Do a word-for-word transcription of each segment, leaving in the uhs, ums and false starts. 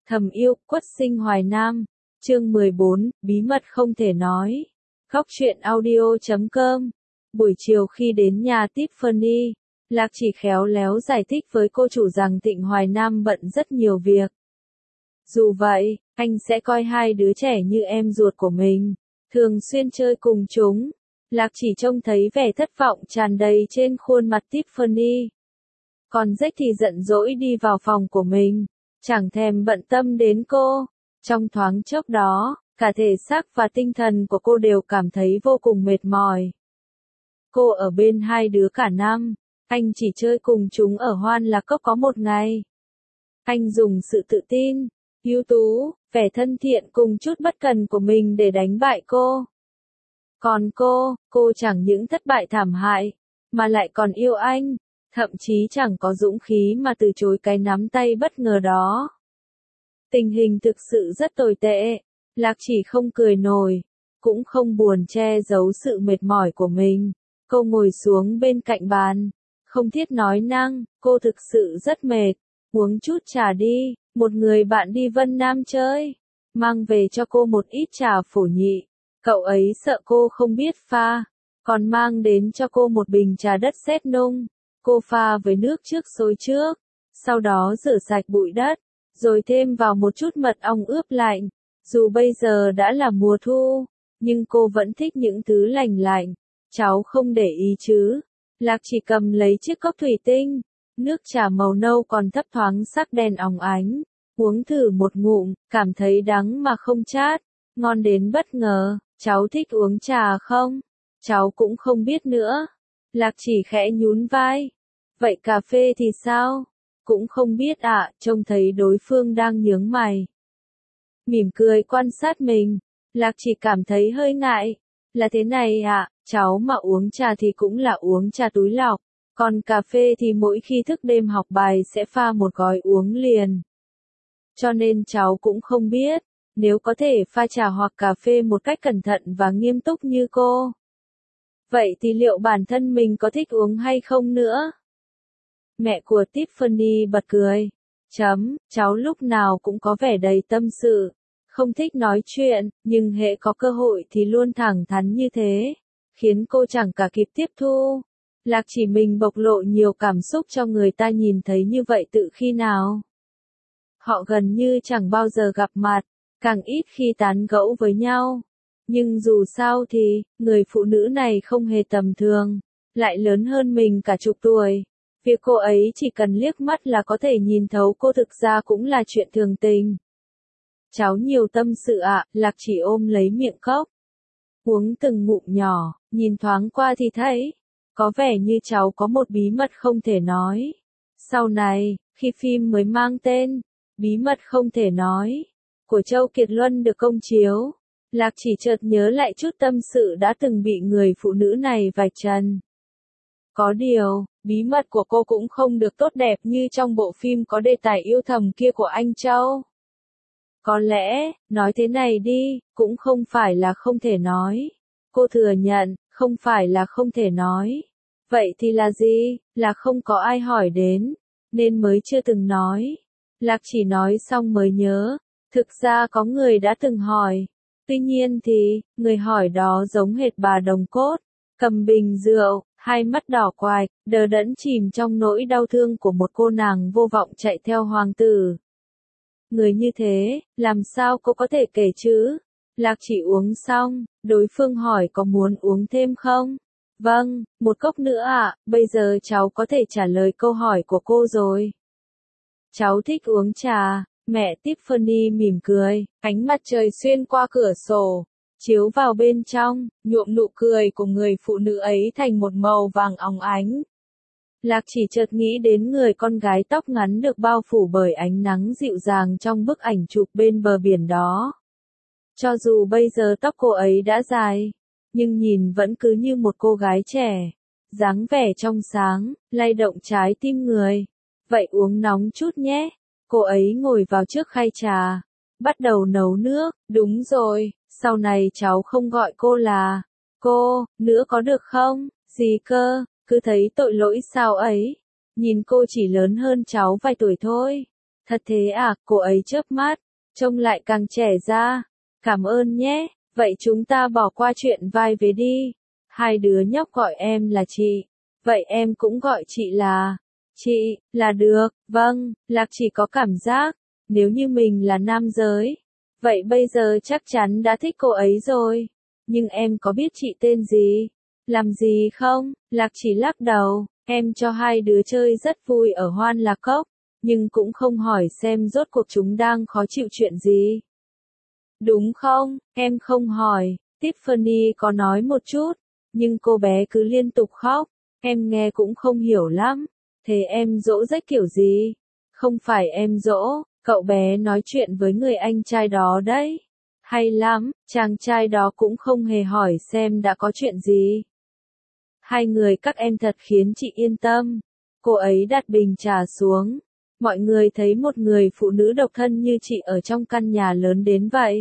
Thầm yêu, quất sinh Hoài Nam. Chương mười bốn, bí mật không thể nói. Góc truyện audio chấm com. Buổi chiều khi đến nhà Tiffany, Lạc Chỉ khéo léo giải thích với cô chủ rằng Tịnh Hoài Nam bận rất nhiều việc. Dù vậy, anh sẽ coi hai đứa trẻ như em ruột của mình, thường xuyên chơi cùng chúng. Lạc Chỉ trông thấy vẻ thất vọng tràn đầy trên khuôn mặt Tiffany. Còn Jack thì giận dỗi đi vào phòng của mình, chẳng thèm bận tâm đến cô. Trong thoáng chốc đó, cả thể xác và tinh thần của cô đều cảm thấy vô cùng mệt mỏi. Cô ở bên hai đứa cả năm, anh chỉ chơi cùng chúng ở Hoan Lạc Cốc có một ngày. Anh dùng sự tự tin, ưu tú, vẻ thân thiện cùng chút bất cần của mình để đánh bại cô. Còn cô, cô chẳng những thất bại thảm hại, mà lại còn yêu anh, thậm chí chẳng có dũng khí mà từ chối cái nắm tay bất ngờ đó. Tình hình thực sự rất tồi tệ, Lạc Chỉ không cười nổi, cũng không buồn che giấu sự mệt mỏi của mình. Cô ngồi xuống bên cạnh bàn, không thiết nói năng, cô thực sự rất mệt, uống chút trà đi, một người bạn đi Vân Nam chơi, mang về cho cô một ít trà phổ nhị, cậu ấy sợ cô không biết pha, còn mang đến cho cô một bình trà đất sét nung, cô pha với nước trước sôi trước, sau đó rửa sạch bụi đất, rồi thêm vào một chút mật ong ướp lạnh. Dù bây giờ đã là mùa thu, nhưng cô vẫn thích những thứ lành lạnh. Cháu không để ý chứ? Lạc Chỉ cầm lấy chiếc cốc thủy tinh, nước trà màu nâu còn thấp thoáng sắc đen óng ánh, uống thử một ngụm, cảm thấy đắng mà không chát, ngon đến bất ngờ. Cháu thích uống trà không? Cháu cũng không biết nữa. Lạc Chỉ khẽ nhún vai. Vậy cà phê thì sao? Cũng không biết ạ, à, trông thấy đối phương đang nhướng mày. Mỉm cười quan sát mình, Lạc Chỉ cảm thấy hơi ngại. Là thế này ạ, à, cháu mà uống trà thì cũng là uống trà túi lọc, còn cà phê thì mỗi khi thức đêm học bài sẽ pha một gói uống liền. Cho nên cháu cũng không biết, nếu có thể pha trà hoặc cà phê một cách cẩn thận và nghiêm túc như cô. Vậy thì liệu bản thân mình có thích uống hay không nữa? Mẹ của Tiffany bật cười. Chấm, cháu lúc nào cũng có vẻ đầy tâm sự, không thích nói chuyện, nhưng hễ có cơ hội thì luôn thẳng thắn như thế, khiến cô chẳng cả kịp tiếp thu. Lạc Chỉ mình bộc lộ nhiều cảm xúc cho người ta nhìn thấy như vậy tự khi nào. Họ gần như chẳng bao giờ gặp mặt, càng ít khi tán gẫu với nhau. Nhưng dù sao thì, người phụ nữ này không hề tầm thường, lại lớn hơn mình cả chục tuổi. Việc cô ấy chỉ cần liếc mắt là có thể nhìn thấu cô thực ra cũng là chuyện thường tình. Cháu nhiều tâm sự ạ, à, Lạc Chỉ ôm lấy miệng cốc. Uống từng ngụm nhỏ, nhìn thoáng qua thì thấy, có vẻ như cháu có một bí mật không thể nói. Sau này, khi phim mới mang tên, Bí mật không thể nói, của Châu Kiệt Luân được công chiếu, Lạc Chỉ chợt nhớ lại chút tâm sự đã từng bị người phụ nữ này vạch trần. Có điều, bí mật của cô cũng không được tốt đẹp như trong bộ phim có đề tài yêu thầm kia của anh Châu. Có lẽ, nói thế này đi, cũng không phải là không thể nói. Cô thừa nhận, không phải là không thể nói. Vậy thì là gì? Là không có ai hỏi đến, nên mới chưa từng nói. Lạc Chỉ nói xong mới nhớ, thực ra có người đã từng hỏi. Tuy nhiên thì, người hỏi đó giống hệt bà Đồng Cốt, cầm bình rượu, hai mắt đỏ quạch, đờ đẫn chìm trong nỗi đau thương của một cô nàng vô vọng chạy theo hoàng tử. Người như thế, làm sao cô có thể kể chứ? Lạc Chỉ uống xong, đối phương hỏi có muốn uống thêm không? Vâng, một cốc nữa ạ, à, bây giờ cháu có thể trả lời câu hỏi của cô rồi. Cháu thích uống trà, mẹ Tiffany mỉm cười, ánh mặt trời xuyên qua cửa sổ, chiếu vào bên trong, nhuộm nụ cười của người phụ nữ ấy thành một màu vàng óng ánh. Lạc Chỉ chợt nghĩ đến người con gái tóc ngắn được bao phủ bởi ánh nắng dịu dàng trong bức ảnh chụp bên bờ biển đó. Cho dù bây giờ tóc cô ấy đã dài, nhưng nhìn vẫn cứ như một cô gái trẻ, dáng vẻ trong sáng, lay động trái tim người. Vậy uống nóng chút nhé. Cô ấy ngồi vào trước khay trà, bắt đầu nấu nước. Đúng rồi, sau này cháu không gọi cô là cô nữa có được không? Gì cơ? Cứ thấy tội lỗi sao ấy. Nhìn cô chỉ lớn hơn cháu vài tuổi thôi. Thật thế à, cô ấy chớp mắt, trông lại càng trẻ ra. Cảm ơn nhé, vậy chúng ta bỏ qua chuyện vai vế đi. Hai đứa nhóc gọi em là chị, vậy em cũng gọi chị là chị, là được. Vâng, Lạc chỉ có cảm giác, nếu như mình là nam giới, vậy bây giờ chắc chắn đã thích cô ấy rồi. Nhưng em có biết chị tên gì? Làm gì không? Lạc chỉ lắc đầu, em cho hai đứa chơi rất vui ở Hoan Lạc Cốc, nhưng cũng không hỏi xem rốt cuộc chúng đang khó chịu chuyện gì. Đúng không? Em không hỏi. Tiffany có nói một chút, nhưng cô bé cứ liên tục khóc. Em nghe cũng không hiểu lắm. Thế em dỗ rách kiểu gì? Không phải em dỗ, cậu bé nói chuyện với người anh trai đó đấy. Hay lắm, chàng trai đó cũng không hề hỏi xem đã có chuyện gì. Hai người các em thật khiến chị yên tâm. Cô ấy đặt bình trà xuống. Mọi người thấy một người phụ nữ độc thân như chị ở trong căn nhà lớn đến vậy.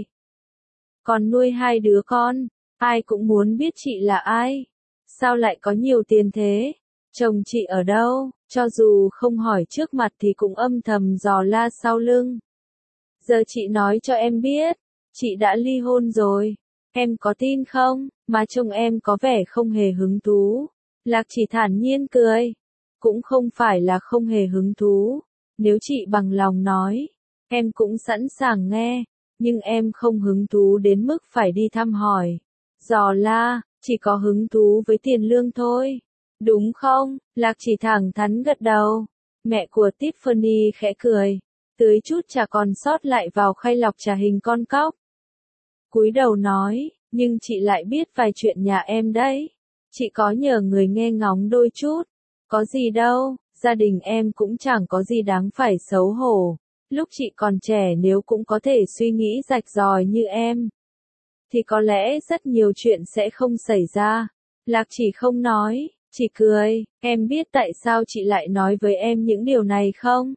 Còn nuôi hai đứa con, ai cũng muốn biết chị là ai. Sao lại có nhiều tiền thế? Chồng chị ở đâu? Cho dù không hỏi trước mặt thì cũng âm thầm dò la sau lưng. Giờ chị nói cho em biết, chị đã ly hôn rồi. Em có tin không? Mà chồng em có vẻ không hề hứng thú. Lạc chỉ thản nhiên cười. Cũng không phải là không hề hứng thú. Nếu chị bằng lòng nói, em cũng sẵn sàng nghe. Nhưng em không hứng thú đến mức phải đi thăm hỏi. Dò la, chỉ có hứng thú với tiền lương thôi. Đúng không? Lạc chỉ thẳng thắn gật đầu. Mẹ của Tiffany khẽ cười. Tưới chút trà còn sót lại vào khay lọc trà hình con cóc. Cúi đầu nói, nhưng chị lại biết vài chuyện nhà em đấy. Chị có nhờ người nghe ngóng đôi chút. Có gì đâu, gia đình em cũng chẳng có gì đáng phải xấu hổ. Lúc chị còn trẻ nếu cũng có thể suy nghĩ rạch ròi như em, thì có lẽ rất nhiều chuyện sẽ không xảy ra. Lạc chỉ không nói, chỉ cười. Em biết tại sao chị lại nói với em những điều này không?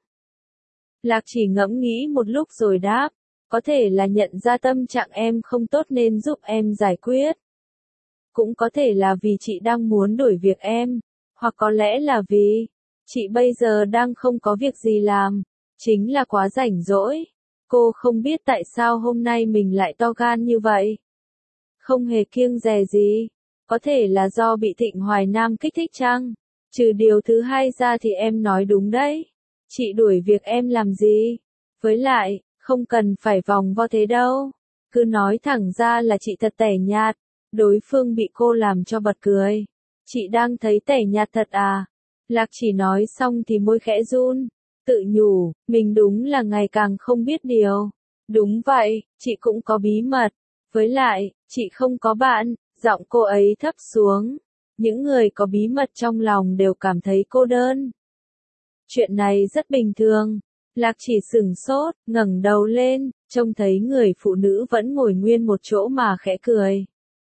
Lạc chỉ ngẫm nghĩ một lúc rồi đáp. Có thể là nhận ra tâm trạng em không tốt nên giúp em giải quyết. Cũng có thể là vì chị đang muốn đổi việc em. Hoặc có lẽ là vì chị bây giờ đang không có việc gì làm. Chính là quá rảnh rỗi. Cô không biết tại sao hôm nay mình lại to gan như vậy. Không hề kiêng dè gì. Có thể là do bị Thịnh Hoài Nam kích thích chăng? Trừ điều thứ hai ra thì em nói đúng đấy. Chị đuổi việc em làm gì? Với lại, không cần phải vòng vo thế đâu. Cứ nói thẳng ra là chị thật tẻ nhạt. Đối phương bị cô làm cho bật cười. Chị đang thấy tẻ nhạt thật à? Lạc chỉ nói xong thì môi khẽ run. Tự nhủ, mình đúng là ngày càng không biết điều. Đúng vậy, chị cũng có bí mật. Với lại, chị không có bạn. Giọng cô ấy thấp xuống. Những người có bí mật trong lòng đều cảm thấy cô đơn. Chuyện này rất bình thường. Lạc chỉ sửng sốt, ngẩng đầu lên, trông thấy người phụ nữ vẫn ngồi nguyên một chỗ mà khẽ cười.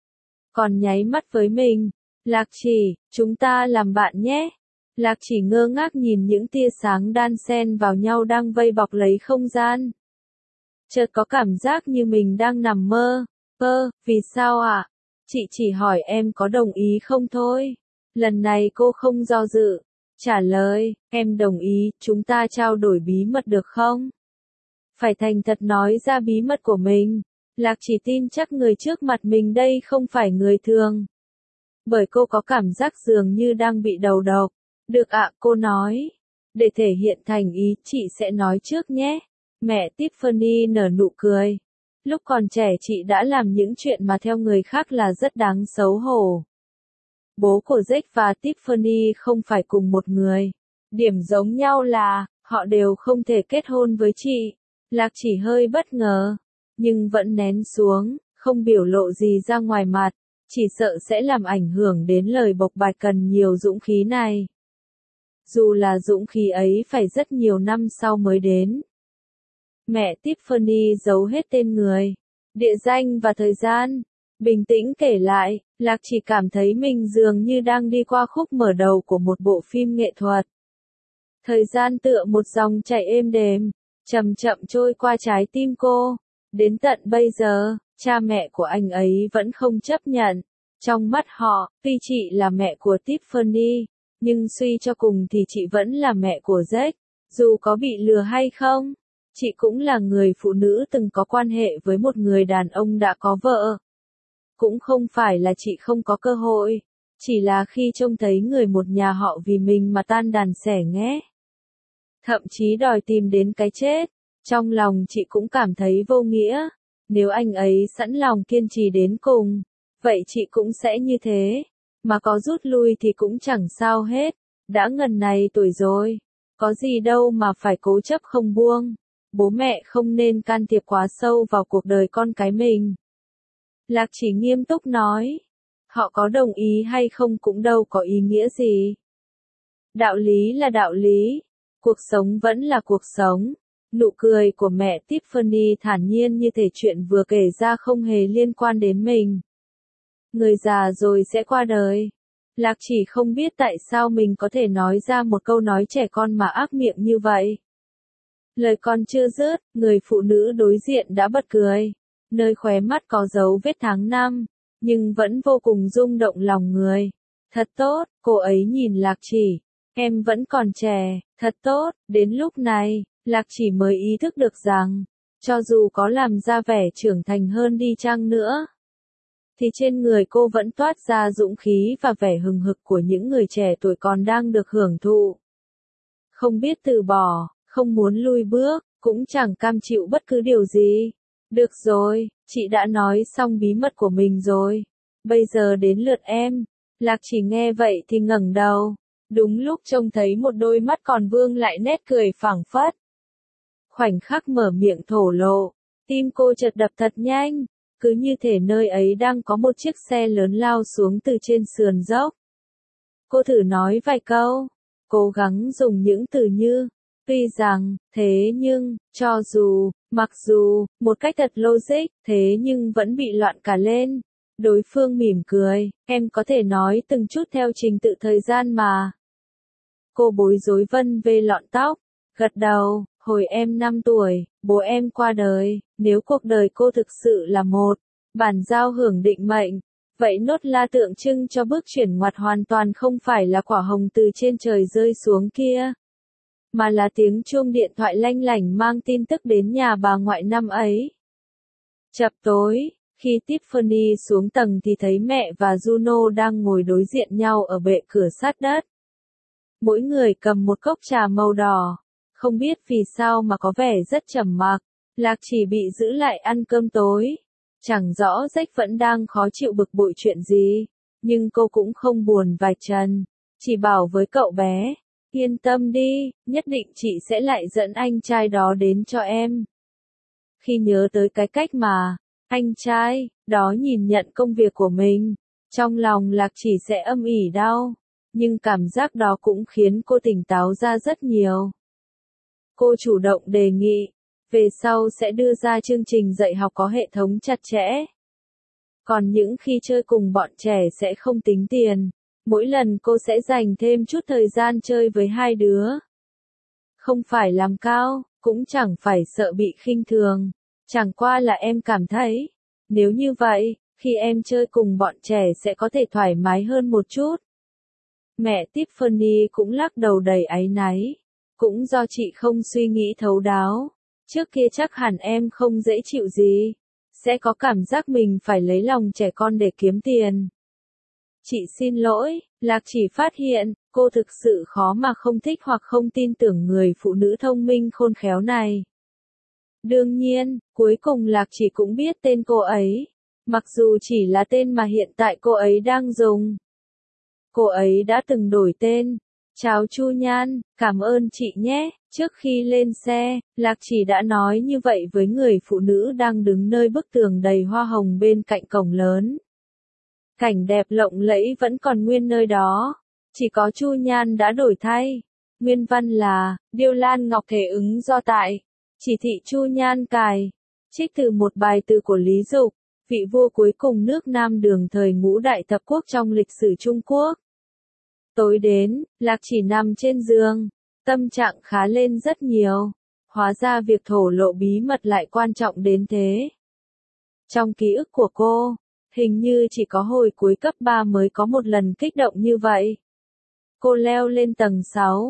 Còn nháy mắt với mình. Lạc chỉ, chúng ta làm bạn nhé. Lạc chỉ ngơ ngác nhìn những tia sáng đan xen vào nhau đang vây bọc lấy không gian. Chợt có cảm giác như mình đang nằm mơ. Ơ, vì sao ạ? À? Chị chỉ hỏi em có đồng ý không thôi. Lần này cô không do dự. Trả lời, em đồng ý, chúng ta trao đổi bí mật được không? Phải thành thật nói ra bí mật của mình. Lạc chỉ tin chắc người trước mặt mình đây không phải người thường. Bởi cô có cảm giác dường như đang bị đầu độc. Được ạ, cô nói. Để thể hiện thành ý, chị sẽ nói trước nhé. Mẹ Tiffany nở nụ cười. Lúc còn trẻ chị đã làm những chuyện mà theo người khác là rất đáng xấu hổ. Bố của Jack và Tiffany không phải cùng một người. Điểm giống nhau là, họ đều không thể kết hôn với chị. Lạc chỉ hơi bất ngờ, nhưng vẫn nén xuống, không biểu lộ gì ra ngoài mặt. Chỉ sợ sẽ làm ảnh hưởng đến lời bộc bạch cần nhiều dũng khí này. Dù là dũng khí ấy phải rất nhiều năm sau mới đến. Mẹ Tiffany giấu hết tên người, địa danh và thời gian. Bình tĩnh kể lại, Lạc chỉ cảm thấy mình dường như đang đi qua khúc mở đầu của một bộ phim nghệ thuật. Thời gian tựa một dòng chảy êm đềm, chậm chậm trôi qua trái tim cô. Đến tận bây giờ, cha mẹ của anh ấy vẫn không chấp nhận. Trong mắt họ, tuy chị là mẹ của Tiffany, nhưng suy cho cùng thì chị vẫn là mẹ của Jack. Dù có bị lừa hay không, chị cũng là người phụ nữ từng có quan hệ với một người đàn ông đã có vợ. Cũng không phải là chị không có cơ hội, chỉ là khi trông thấy người một nhà họ vì mình mà tan đàn xẻ nghé. Thậm chí đòi tìm đến cái chết, trong lòng chị cũng cảm thấy vô nghĩa. Nếu anh ấy sẵn lòng kiên trì đến cùng, vậy chị cũng sẽ như thế. Mà có rút lui thì cũng chẳng sao hết, đã ngần này tuổi rồi, có gì đâu mà phải cố chấp không buông. Bố mẹ không nên can thiệp quá sâu vào cuộc đời con cái mình. Lạc Chỉ nghiêm túc nói, họ có đồng ý hay không cũng đâu có ý nghĩa gì. Đạo lý là đạo lý, cuộc sống vẫn là cuộc sống. Nụ cười của mẹ Tiffany thản nhiên như thể chuyện vừa kể ra không hề liên quan đến mình. Người già rồi sẽ qua đời. Lạc Chỉ không biết tại sao mình có thể nói ra một câu nói trẻ con mà ác miệng như vậy. Lời còn chưa dứt, người phụ nữ đối diện đã bật cười. Nơi khóe mắt có dấu vết tháng năm, nhưng vẫn vô cùng rung động lòng người. Thật tốt, cô ấy nhìn Lạc Chỉ. Em vẫn còn trẻ, thật tốt, đến lúc này, Lạc Chỉ mới ý thức được rằng, cho dù có làm ra vẻ trưởng thành hơn đi chăng nữa, thì trên người cô vẫn toát ra dũng khí và vẻ hừng hực của những người trẻ tuổi còn đang được hưởng thụ. Không biết từ bỏ, không muốn lui bước, cũng chẳng cam chịu bất cứ điều gì. Được rồi, chị đã nói xong bí mật của mình rồi. Bây giờ đến lượt em. Lạc Chỉ nghe vậy thì ngẩng đầu. Đúng lúc trông thấy một đôi mắt còn vương lại nét cười phảng phất. Khoảnh khắc mở miệng thổ lộ, tim cô chợt đập thật nhanh, cứ như thể nơi ấy đang có một chiếc xe lớn lao xuống từ trên sườn dốc. Cô thử nói vài câu, cố gắng dùng những từ như, tuy rằng, thế nhưng, cho dù, mặc dù, một cách thật logic, thế nhưng vẫn bị loạn cả lên. Đối phương mỉm cười, em có thể nói từng chút theo trình tự thời gian mà. Cô bối rối vân vê lọn tóc, gật đầu, hồi em năm tuổi, bố em qua đời, nếu cuộc đời cô thực sự là một bản giao hưởng định mệnh, vậy nốt la tượng trưng cho bước chuyển ngoặt hoàn toàn không phải là quả hồng từ trên trời rơi xuống kia, mà là tiếng chuông điện thoại lanh lảnh mang tin tức đến nhà bà ngoại năm ấy. Chập tối, khi Tiffany xuống tầng thì thấy mẹ và Juno đang ngồi đối diện nhau ở bệ cửa sát đất. Mỗi người cầm một cốc trà màu đỏ, không biết vì sao mà có vẻ rất trầm mặc. Lạc Chỉ bị giữ lại ăn cơm tối. Chẳng rõ Jack vẫn đang khó chịu bực bội chuyện gì, nhưng cô cũng không buồn vạch trần, chỉ bảo với cậu bé, yên tâm đi, nhất định chị sẽ lại dẫn anh trai đó đến cho em. Khi nhớ tới cái cách mà anh trai đó nhìn nhận công việc của mình, trong lòng Lạc Chỉ sẽ âm ỉ đau, nhưng cảm giác đó cũng khiến cô tỉnh táo ra rất nhiều. Cô chủ động đề nghị, về sau sẽ đưa ra chương trình dạy học có hệ thống chặt chẽ. Còn những khi chơi cùng bọn trẻ sẽ không tính tiền, mỗi lần cô sẽ dành thêm chút thời gian chơi với hai đứa. Không phải làm cao, cũng chẳng phải sợ bị khinh thường, chẳng qua là em cảm thấy, nếu như vậy, khi em chơi cùng bọn trẻ sẽ có thể thoải mái hơn một chút. Mẹ Tiffany cũng lắc đầu đầy áy náy, cũng do chị không suy nghĩ thấu đáo. Trước kia chắc hẳn em không dễ chịu gì, sẽ có cảm giác mình phải lấy lòng trẻ con để kiếm tiền. Chị xin lỗi, Lạc Chỉ phát hiện, cô thực sự khó mà không thích hoặc không tin tưởng người phụ nữ thông minh khôn khéo này. Đương nhiên, cuối cùng Lạc Chỉ cũng biết tên cô ấy, mặc dù chỉ là tên mà hiện tại cô ấy đang dùng. Cô ấy đã từng đổi tên. Chào Chu Nhan, cảm ơn chị nhé. Trước khi lên xe, Lạc Chỉ đã nói như vậy với người phụ nữ đang đứng nơi bức tường đầy hoa hồng bên cạnh cổng lớn. Cảnh đẹp lộng lẫy vẫn còn nguyên nơi đó, chỉ có Chu Nhan đã đổi thay. Nguyên văn là, Điêu Lan Ngọc thể ứng do tại, chỉ thị Chu Nhan cài. Trích từ một bài từ của Lý Dục, vị vua cuối cùng nước Nam Đường thời ngũ đại thập quốc trong lịch sử Trung Quốc. Tối đến, Lạc Chỉ nằm trên giường, tâm trạng khá lên rất nhiều. Hóa ra việc thổ lộ bí mật lại quan trọng đến thế. Trong ký ức của cô, hình như chỉ có hồi cuối cấp ba mới có một lần kích động như vậy. Cô leo lên tầng sáu,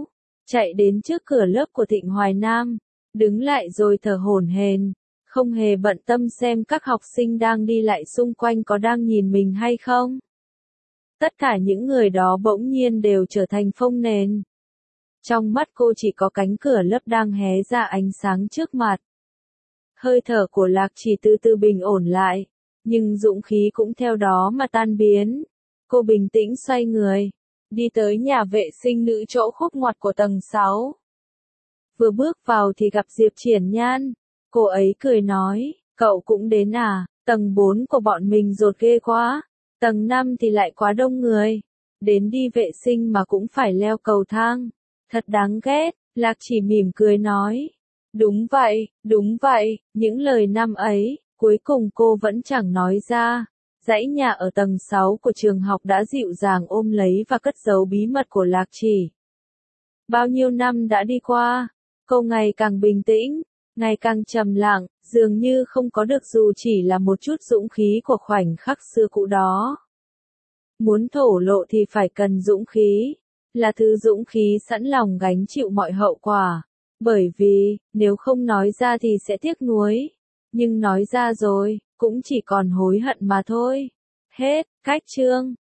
chạy đến trước cửa lớp của Thịnh Hoài Nam, đứng lại rồi thở hổn hển, không hề bận tâm xem các học sinh đang đi lại xung quanh có đang nhìn mình hay không. Tất cả những người đó bỗng nhiên đều trở thành phông nền. Trong mắt cô chỉ có cánh cửa lớp đang hé ra ánh sáng trước mặt. Hơi thở của Lạc Chỉ từ từ bình ổn lại, nhưng dũng khí cũng theo đó mà tan biến. Cô bình tĩnh xoay người, đi tới nhà vệ sinh nữ chỗ khúc ngoặt của tầng sáu. Vừa bước vào thì gặp Diệp Triển Nhan. Cô ấy cười nói, cậu cũng đến à, tầng bốn của bọn mình rột ghê quá, tầng năm thì lại quá đông người. Đến đi vệ sinh mà cũng phải leo cầu thang, thật đáng ghét. Lạc Chỉ mỉm cười nói, đúng vậy, đúng vậy, những lời năm ấy, cuối cùng cô vẫn chẳng nói ra. Dãy nhà ở tầng sáu của trường học đã dịu dàng ôm lấy và cất giấu bí mật của Lạc Chỉ. Bao nhiêu năm đã đi qua, cô ngày càng bình tĩnh, ngày càng trầm lặng, dường như không có được dù chỉ là một chút dũng khí của khoảnh khắc xưa cũ đó. Muốn thổ lộ thì phải cần dũng khí, là thứ dũng khí sẵn lòng gánh chịu mọi hậu quả. Bởi vì, nếu không nói ra thì sẽ tiếc nuối, nhưng nói ra rồi, cũng chỉ còn hối hận mà thôi. Hết, cách chương.